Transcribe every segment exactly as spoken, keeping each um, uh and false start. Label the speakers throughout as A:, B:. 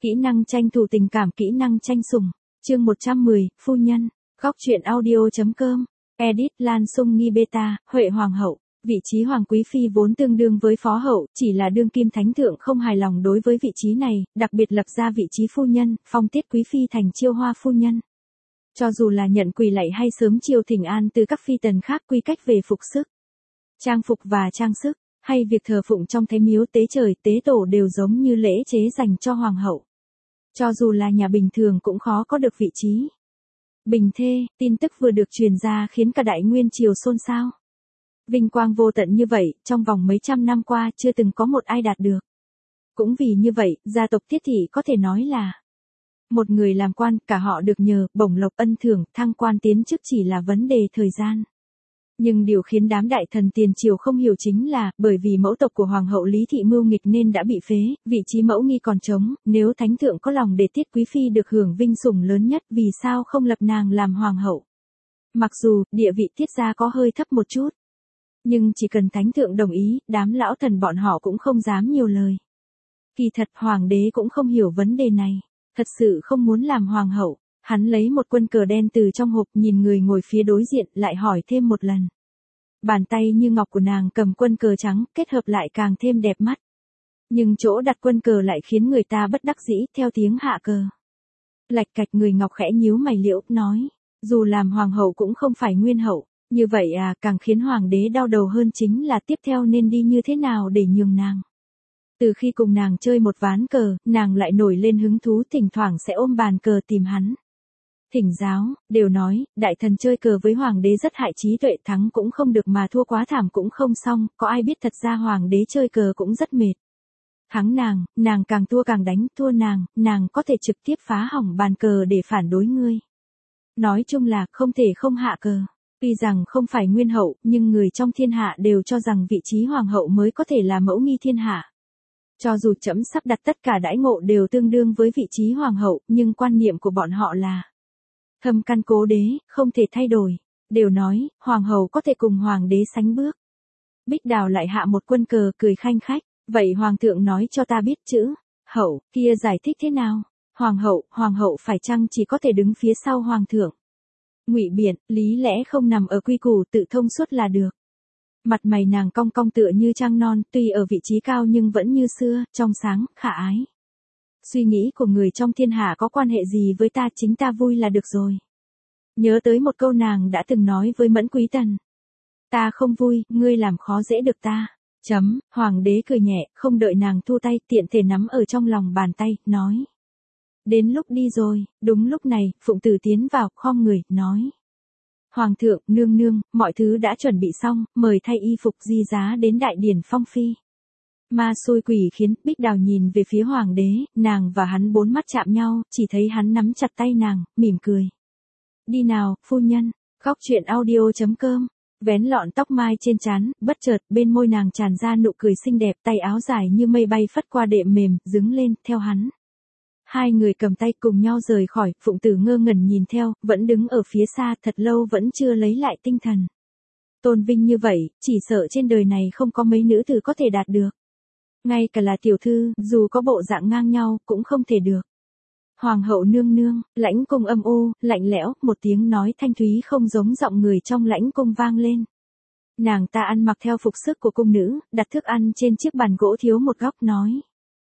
A: Kỹ năng tranh thủ tình cảm, kỹ năng tranh sủng. Chương một trăm mười, phu nhân. Góc truyện audio.com. Edit Lan Sung Nghi Beta, Huệ Hoàng hậu. Vị trí Hoàng quý phi vốn tương đương với phó hậu, chỉ là đương kim thánh thượng không hài lòng đối với vị trí này, đặc biệt lập ra vị trí phu nhân, phong tiết quý phi thành chiêu hoa phu nhân. Cho dù là nhận quỳ lạy hay sớm chiêu thỉnh an từ các phi tần khác, quy cách về phục sức, trang phục và trang sức, hay việc thờ phụng trong thái miếu tế trời, tế tổ đều giống như lễ chế dành cho hoàng hậu. Cho dù là nhà bình thường cũng khó có được vị trí bình thê. Tin tức vừa được truyền ra khiến cả đại nguyên triều xôn xao. Vinh quang vô tận như vậy, trong vòng mấy trăm năm qua chưa từng có một ai đạt được. Cũng vì như vậy, gia tộc Tiết thị có thể nói là một người làm quan, cả họ được nhờ, bổng lộc ân thưởng, thăng quan tiến chức chỉ là vấn đề thời gian. Nhưng điều khiến đám đại thần tiền triều không hiểu chính là, bởi vì mẫu tộc của Hoàng hậu Lý Thị mưu nghịch nên đã bị phế, vị trí mẫu nghi còn trống, nếu thánh thượng có lòng để Tiết quý phi được hưởng vinh sủng lớn nhất, vì sao không lập nàng làm hoàng hậu? Mặc dù, địa vị Tiết gia có hơi thấp một chút, nhưng chỉ cần thánh thượng đồng ý, đám lão thần bọn họ cũng không dám nhiều lời. Kỳ thật hoàng đế cũng không hiểu vấn đề này, thật sự không muốn làm hoàng hậu. Hắn lấy một quân cờ đen từ trong hộp, nhìn người ngồi phía đối diện, lại hỏi thêm một lần. Bàn tay như ngọc của nàng cầm quân cờ trắng, kết hợp lại càng thêm đẹp mắt. Nhưng chỗ đặt quân cờ lại khiến người ta bất đắc dĩ, theo tiếng hạ cờ. Lạch cạch, người ngọc khẽ nhíu mày liễu, nói, dù làm hoàng hậu cũng không phải nguyên hậu. Như vậy à, càng khiến hoàng đế đau đầu hơn chính là tiếp theo nên đi như thế nào để nhường nàng. Từ khi cùng nàng chơi một ván cờ, nàng lại nổi lên hứng thú, thỉnh thoảng sẽ ôm bàn cờ tìm hắn thỉnh giáo. Đều nói, đại thần chơi cờ với hoàng đế rất hại trí tuệ, thắng cũng không được mà thua quá thảm cũng không xong, có ai biết thật ra hoàng đế chơi cờ cũng rất mệt. Thắng nàng, nàng càng thua càng đánh, thua nàng, nàng có thể trực tiếp phá hỏng bàn cờ để phản đối ngươi. Nói chung là, không thể không hạ cờ. Tuy rằng không phải nguyên hậu, nhưng người trong thiên hạ đều cho rằng vị trí hoàng hậu mới có thể là mẫu nghi thiên hạ. Cho dù trẫm sắp đặt tất cả đãi ngộ đều tương đương với vị trí hoàng hậu, nhưng quan niệm của bọn họ là thâm căn cố đế, không thể thay đổi. Đều nói, hoàng hậu có thể cùng hoàng đế sánh bước. Bích Đào lại hạ một quân cờ, cười khanh khách. Vậy hoàng thượng nói cho ta biết chữ hậu kia giải thích thế nào? Hoàng hậu, hoàng hậu phải chăng chỉ có thể đứng phía sau hoàng thượng? Ngụy biện, lý lẽ không nằm ở quy củ, tự thông suốt là được. Mặt mày nàng cong cong tựa như trăng non, tuy ở vị trí cao nhưng vẫn như xưa, trong sáng, khả ái. Suy nghĩ của người trong thiên hạ có quan hệ gì với ta, chính ta vui là được rồi. Nhớ tới một câu nàng đã từng nói với Mẫn Quý Tần. Ta không vui, ngươi làm khó dễ được ta. Chấm, hoàng đế cười nhẹ, không đợi nàng thu tay, tiện thể nắm ở trong lòng bàn tay, nói. Đến lúc đi rồi. Đúng lúc này, Phụng Tử tiến vào, khom người, nói. Hoàng thượng, nương nương, mọi thứ đã chuẩn bị xong, mời thay y phục di giá đến đại điển phong phi. Ma xui quỷ khiến, Bích Đào nhìn về phía hoàng đế, nàng và hắn bốn mắt chạm nhau, chỉ thấy hắn nắm chặt tay nàng, mỉm cười. Đi nào, phu nhân. Góc truyện audio.com. Vén lọn tóc mai trên trán, bất chợt, bên môi nàng tràn ra nụ cười xinh đẹp, tay áo dài như mây bay phất qua đệm mềm, đứng lên, theo hắn. Hai người cầm tay cùng nhau rời khỏi, Phụng Tử ngơ ngẩn nhìn theo, vẫn đứng ở phía xa, thật lâu vẫn chưa lấy lại tinh thần. Tôn vinh như vậy, chỉ sợ trên đời này không có mấy nữ tử có thể đạt được. Ngay cả là tiểu thư, dù có bộ dạng ngang nhau, cũng không thể được. Hoàng hậu nương nương, lãnh cung âm u, lạnh lẽo, một tiếng nói thanh thúy không giống giọng người trong lãnh cung vang lên. Nàng ta ăn mặc theo phục sức của cung nữ, đặt thức ăn trên chiếc bàn gỗ thiếu một góc, nói.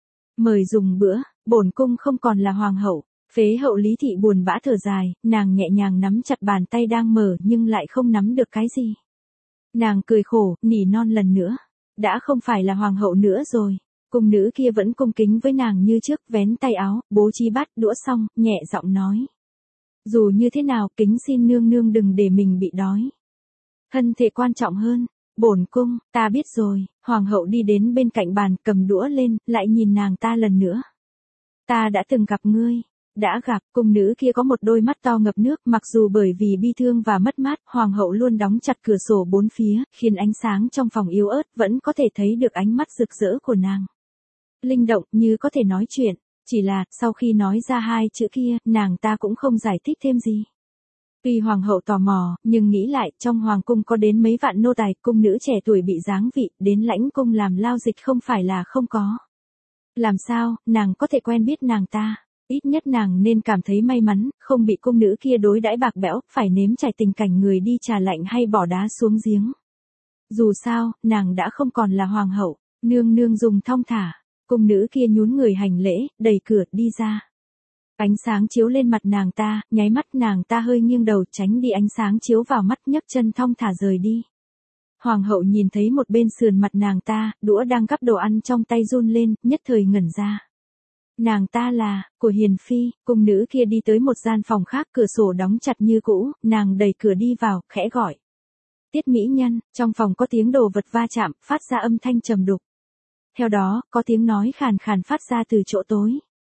A: Mời dùng bữa, bổn cung không còn là hoàng hậu. Phế hậu Lý Thị buồn bã thở dài, nàng nhẹ nhàng nắm chặt bàn tay đang mở nhưng lại không nắm được cái gì. Nàng cười khổ, nỉ non lần nữa. Đã không phải là hoàng hậu nữa rồi. Cung nữ kia vẫn cung kính với nàng như trước, vén tay áo, bố trí bát đũa xong, nhẹ giọng nói. Dù như thế nào, kính xin nương nương đừng để mình bị đói. Thân thể quan trọng hơn. Bổn cung, ta biết rồi. Hoàng hậu đi đến bên cạnh bàn, cầm đũa lên, lại nhìn nàng ta lần nữa. Ta đã từng gặp ngươi. Đã gặp, cung nữ kia có một đôi mắt to ngập nước, mặc dù bởi vì bi thương và mất mát, hoàng hậu luôn đóng chặt cửa sổ bốn phía, khiến ánh sáng trong phòng yếu ớt, vẫn có thể thấy được ánh mắt rực rỡ của nàng. Linh động, như có thể nói chuyện, chỉ là, sau khi nói ra hai chữ kia, nàng ta cũng không giải thích thêm gì. Tuy hoàng hậu tò mò, nhưng nghĩ lại, trong hoàng cung có đến mấy vạn nô tài, cung nữ trẻ tuổi bị giáng vị, đến lãnh cung làm lao dịch không phải là không có. Làm sao, nàng có thể quen biết nàng ta? Ít nhất nàng nên cảm thấy may mắn, không bị cung nữ kia đối đãi bạc bẽo, phải nếm trải tình cảnh người đi trà lạnh hay bỏ đá xuống giếng. Dù sao, nàng đã không còn là hoàng hậu, nương nương dùng thong thả. Cung nữ kia nhún người hành lễ, đẩy cửa đi ra. Ánh sáng chiếu lên mặt nàng ta, nháy mắt nàng ta hơi nghiêng đầu tránh đi ánh sáng chiếu vào mắt, nhấc chân thong thả rời đi. Hoàng hậu nhìn thấy một bên sườn mặt nàng ta, đũa đang gắp đồ ăn trong tay run lên, nhất thời ngẩn ra. Nàng ta là, của Hiền Phi. Cung nữ kia đi tới một gian phòng khác, cửa sổ đóng chặt như cũ, nàng đẩy cửa đi vào, khẽ gọi. Tiết mỹ nhân, trong phòng có tiếng đồ vật va chạm, phát ra âm thanh trầm đục. Theo đó, có tiếng nói khàn khàn phát ra từ chỗ tối.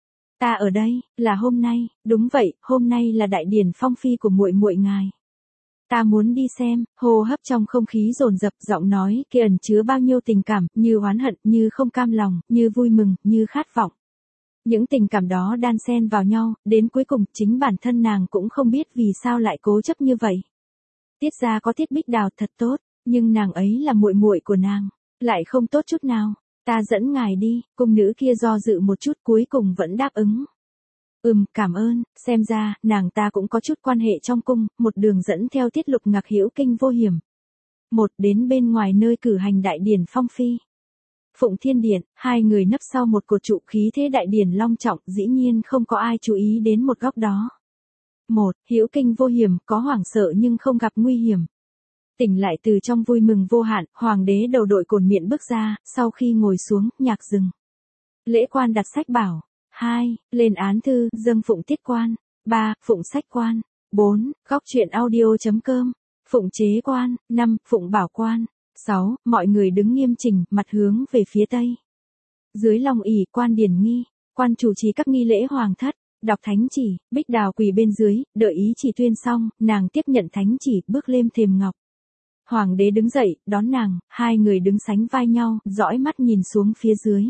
A: Ta ở đây, là hôm nay, đúng vậy, hôm nay là đại điển phong phi của muội muội ngài. Ta muốn đi xem. Hô hấp trong không khí dồn dập, giọng nói kia ẩn chứa bao nhiêu tình cảm, như oán hận, như không cam lòng, như vui mừng, như khát vọng. Những tình cảm đó đan xen vào nhau, đến cuối cùng chính bản thân nàng cũng không biết vì sao lại cố chấp như vậy. Tiết gia có Tiết Bích Đào thật tốt, nhưng nàng ấy là muội muội của nàng, lại không tốt chút nào. Ta dẫn ngài đi. Cung nữ kia do dự một chút, cuối cùng vẫn đáp ứng. Ừm, cảm ơn. Xem ra, nàng ta cũng có chút quan hệ trong cung, một đường dẫn theo Tiết Lục Ngạc hữu kinh vô hiểm. Một đến bên ngoài nơi cử hành đại điển phong phi. Phụng Thiên Điện, hai người nấp sau một cột trụ, khí thế đại điển long trọng, dĩ nhiên không có ai chú ý đến một góc đó. Một, hữu kinh vô hiểm, có hoảng sợ nhưng không gặp nguy hiểm. Tỉnh lại từ trong vui mừng vô hạn, hoàng đế đầu đội cồn miện bước ra, sau khi ngồi xuống, nhạc dừng. Lễ quan đặt sách bảo. Hai, lên án thư, dâng phụng tiết quan. Ba, phụng sách quan. Bốn, góc truyện audio chấm com. Phụng chế quan. Năm, phụng bảo quan. Sáu, mọi người đứng nghiêm chỉnh, mặt hướng về phía tây. Dưới long ỷ, quan điển nghi, quan chủ trì các nghi lễ hoàng thất, đọc thánh chỉ. Bích Đào quỳ bên dưới, đợi ý chỉ tuyên xong, nàng tiếp nhận thánh chỉ, bước lên thềm ngọc. Hoàng đế đứng dậy, đón nàng, hai người đứng sánh vai nhau, dõi mắt nhìn xuống phía dưới.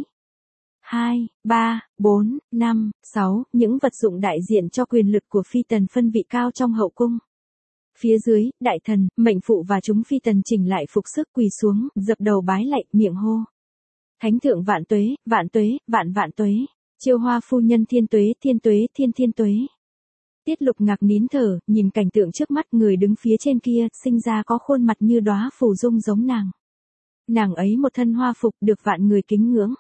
A: Hai, ba, bốn, năm, sáu, những vật dụng đại diện cho quyền lực của phi tần phân vị cao trong hậu cung. Phía dưới, đại thần, mệnh phụ và chúng phi tần chỉnh lại phục sức quỳ xuống, dập đầu bái lạy, miệng hô. Thánh thượng vạn tuế, vạn tuế, vạn vạn tuế. Chiêu hoa phu nhân thiên tuế, thiên tuế, thiên thiên tuế. Tiết Lục Ngạc nín thở, nhìn cảnh tượng trước mắt, người đứng phía trên kia, sinh ra có khuôn mặt như đóa phù dung giống nàng. Nàng ấy một thân hoa phục được vạn người kính ngưỡng.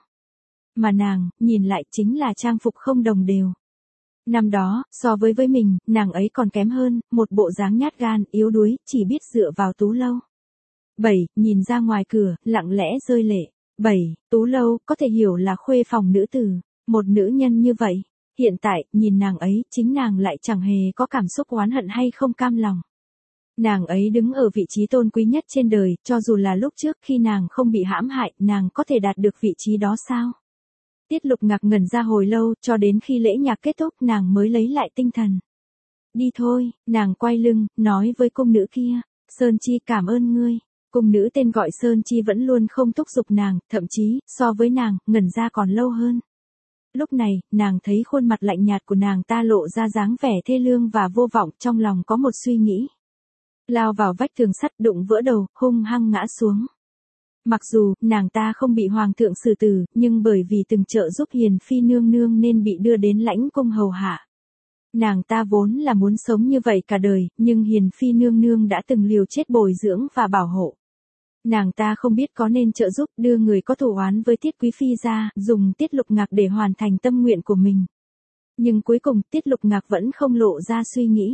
A: Mà nàng, nhìn lại chính là trang phục không đồng đều. Năm đó, so với với mình, nàng ấy còn kém hơn, một bộ dáng nhát gan, yếu đuối, chỉ biết dựa vào Tú Lâu. Bảy, nhìn ra ngoài cửa, lặng lẽ rơi lệ. Bảy, Tú Lâu, có thể hiểu là khuê phòng nữ tử, một nữ nhân như vậy. Hiện tại, nhìn nàng ấy, chính nàng lại chẳng hề có cảm xúc oán hận hay không cam lòng. Nàng ấy đứng ở vị trí tôn quý nhất trên đời, cho dù là lúc trước khi nàng không bị hãm hại, nàng có thể đạt được vị trí đó sao? Tiết Lục Ngạc ngẩn ra hồi lâu, cho đến khi lễ nhạc kết thúc nàng mới lấy lại tinh thần. Đi thôi, nàng quay lưng, nói với cung nữ kia, Sơn Chi cảm ơn ngươi. Cung nữ tên gọi Sơn Chi vẫn luôn không thúc giục nàng, thậm chí, so với nàng, ngẩn ra còn lâu hơn. Lúc này, nàng thấy khuôn mặt lạnh nhạt của nàng ta lộ ra dáng vẻ thê lương và vô vọng, trong lòng có một suy nghĩ. Lao vào vách tường sắt, đụng vỡ đầu, hung hăng ngã xuống. Mặc dù, nàng ta không bị hoàng thượng xử tử, nhưng bởi vì từng trợ giúp Hiền Phi nương nương nên bị đưa đến lãnh cung hầu hạ. Nàng ta vốn là muốn sống như vậy cả đời, nhưng Hiền Phi nương nương đã từng liều chết bồi dưỡng và bảo hộ. Nàng ta không biết có nên trợ giúp đưa người có thù oán với Tiết Quý Phi ra, dùng Tiết Lục Ngạc để hoàn thành tâm nguyện của mình. Nhưng cuối cùng, Tiết Lục Ngạc vẫn không lộ ra suy nghĩ.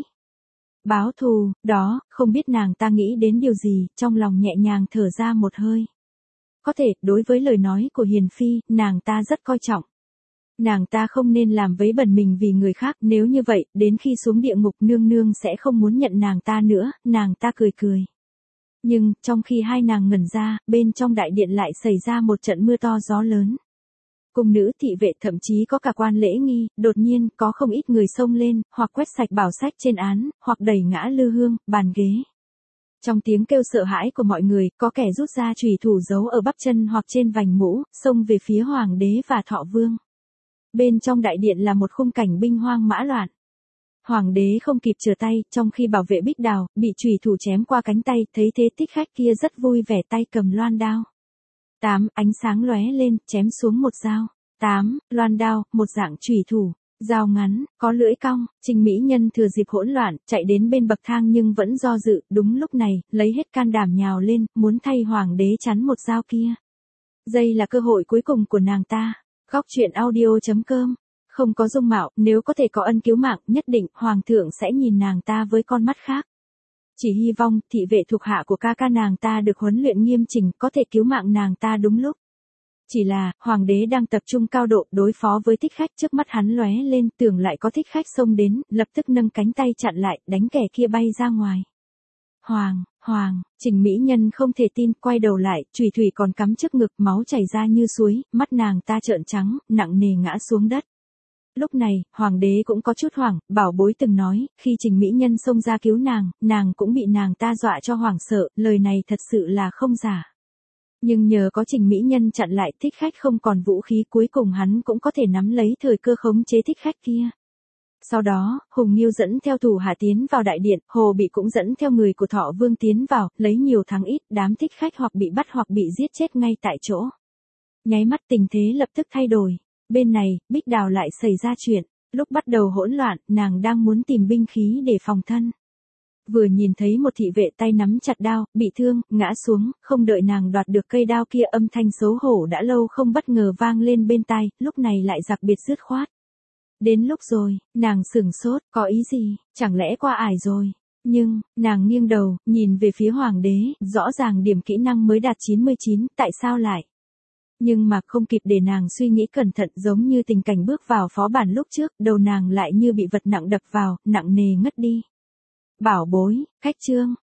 A: Báo thù, đó, không biết nàng ta nghĩ đến điều gì, trong lòng nhẹ nhàng thở ra một hơi. Có thể, đối với lời nói của Hiền Phi, nàng ta rất coi trọng. Nàng ta không nên làm vấy bẩn mình vì người khác, nếu như vậy, đến khi xuống địa ngục nương nương sẽ không muốn nhận nàng ta nữa, nàng ta cười cười. Nhưng, trong khi hai nàng ngẩn ra, bên trong đại điện lại xảy ra một trận mưa to gió lớn. Cung nữ thị vệ thậm chí có cả quan lễ nghi, đột nhiên, có không ít người xông lên, hoặc quét sạch bảo sách trên án, hoặc đẩy ngã lư hương, bàn ghế. Trong tiếng kêu sợ hãi của mọi người, có kẻ rút ra chùy thủ giấu ở bắp chân hoặc trên vành mũ, xông về phía hoàng đế và thọ vương. Bên trong đại điện là một khung cảnh binh hoang mã loạn. Hoàng đế không kịp trở tay, trong khi bảo vệ Bích Đào, bị chùy thủ chém qua cánh tay, thấy thế thích khách kia rất vui vẻ tay cầm loan đao. Tám, ánh sáng lóe lên, chém xuống một dao. tám. Loan đao, một dạng chùy thủ, dao ngắn, có lưỡi cong. Trình mỹ nhân thừa dịp hỗn loạn, chạy đến bên bậc thang nhưng vẫn do dự, đúng lúc này, lấy hết can đảm nhào lên, muốn thay hoàng đế chắn một dao kia. Đây là cơ hội cuối cùng của nàng ta. Góc truyện audio chấm com. Không có dung mạo, nếu có thể có ân cứu mạng, nhất định, hoàng thượng sẽ nhìn nàng ta với con mắt khác. Chỉ hy vọng, thị vệ thuộc hạ của ca ca nàng ta được huấn luyện nghiêm chỉnh, có thể cứu mạng nàng ta đúng lúc. Chỉ là, hoàng đế đang tập trung cao độ đối phó với thích khách, trước mắt hắn lóe lên, tưởng lại có thích khách xông đến, lập tức nâng cánh tay chặn lại, đánh kẻ kia bay ra ngoài. Hoàng, hoàng, Trình mỹ nhân không thể tin, quay đầu lại, chùy thủy còn cắm trước ngực, máu chảy ra như suối, mắt nàng ta trợn trắng, nặng nề ngã xuống đất. Lúc này, hoàng đế cũng có chút hoảng, bảo bối từng nói, khi Trình mỹ nhân xông ra cứu nàng, nàng cũng bị nàng ta dọa cho hoảng sợ, lời này thật sự là không giả. Nhưng nhờ có Trình mỹ nhân chặn lại, thích khách không còn vũ khí, cuối cùng hắn cũng có thể nắm lấy thời cơ khống chế thích khách kia. Sau đó, Hùng Nghiêu dẫn theo thủ hạ tiến vào đại điện, Hồ Bị cũng dẫn theo người của Thọ Vương tiến vào, lấy nhiều thắng ít, đám thích khách hoặc bị bắt hoặc bị giết chết ngay tại chỗ. Nháy mắt tình thế lập tức thay đổi. Bên này, Bích Đào lại xảy ra chuyện. Lúc bắt đầu hỗn loạn, nàng đang muốn tìm binh khí để phòng thân. Vừa nhìn thấy một thị vệ tay nắm chặt đao, bị thương, ngã xuống, không đợi nàng đoạt được cây đao kia, âm thanh xấu hổ đã lâu không bất ngờ vang lên bên tai, lúc này lại đặc biệt dứt khoát. Đến lúc rồi, nàng sửng sốt, có ý gì, chẳng lẽ qua ải rồi. Nhưng, nàng nghiêng đầu, nhìn về phía hoàng đế, rõ ràng điểm kỹ năng mới đạt chín mươi chín, tại sao lại? Nhưng mà không kịp để nàng suy nghĩ cẩn thận, giống như tình cảnh bước vào phó bản lúc trước, đầu nàng lại như bị vật nặng đập vào, nặng nề ngất đi. Bảo bối, khách trương,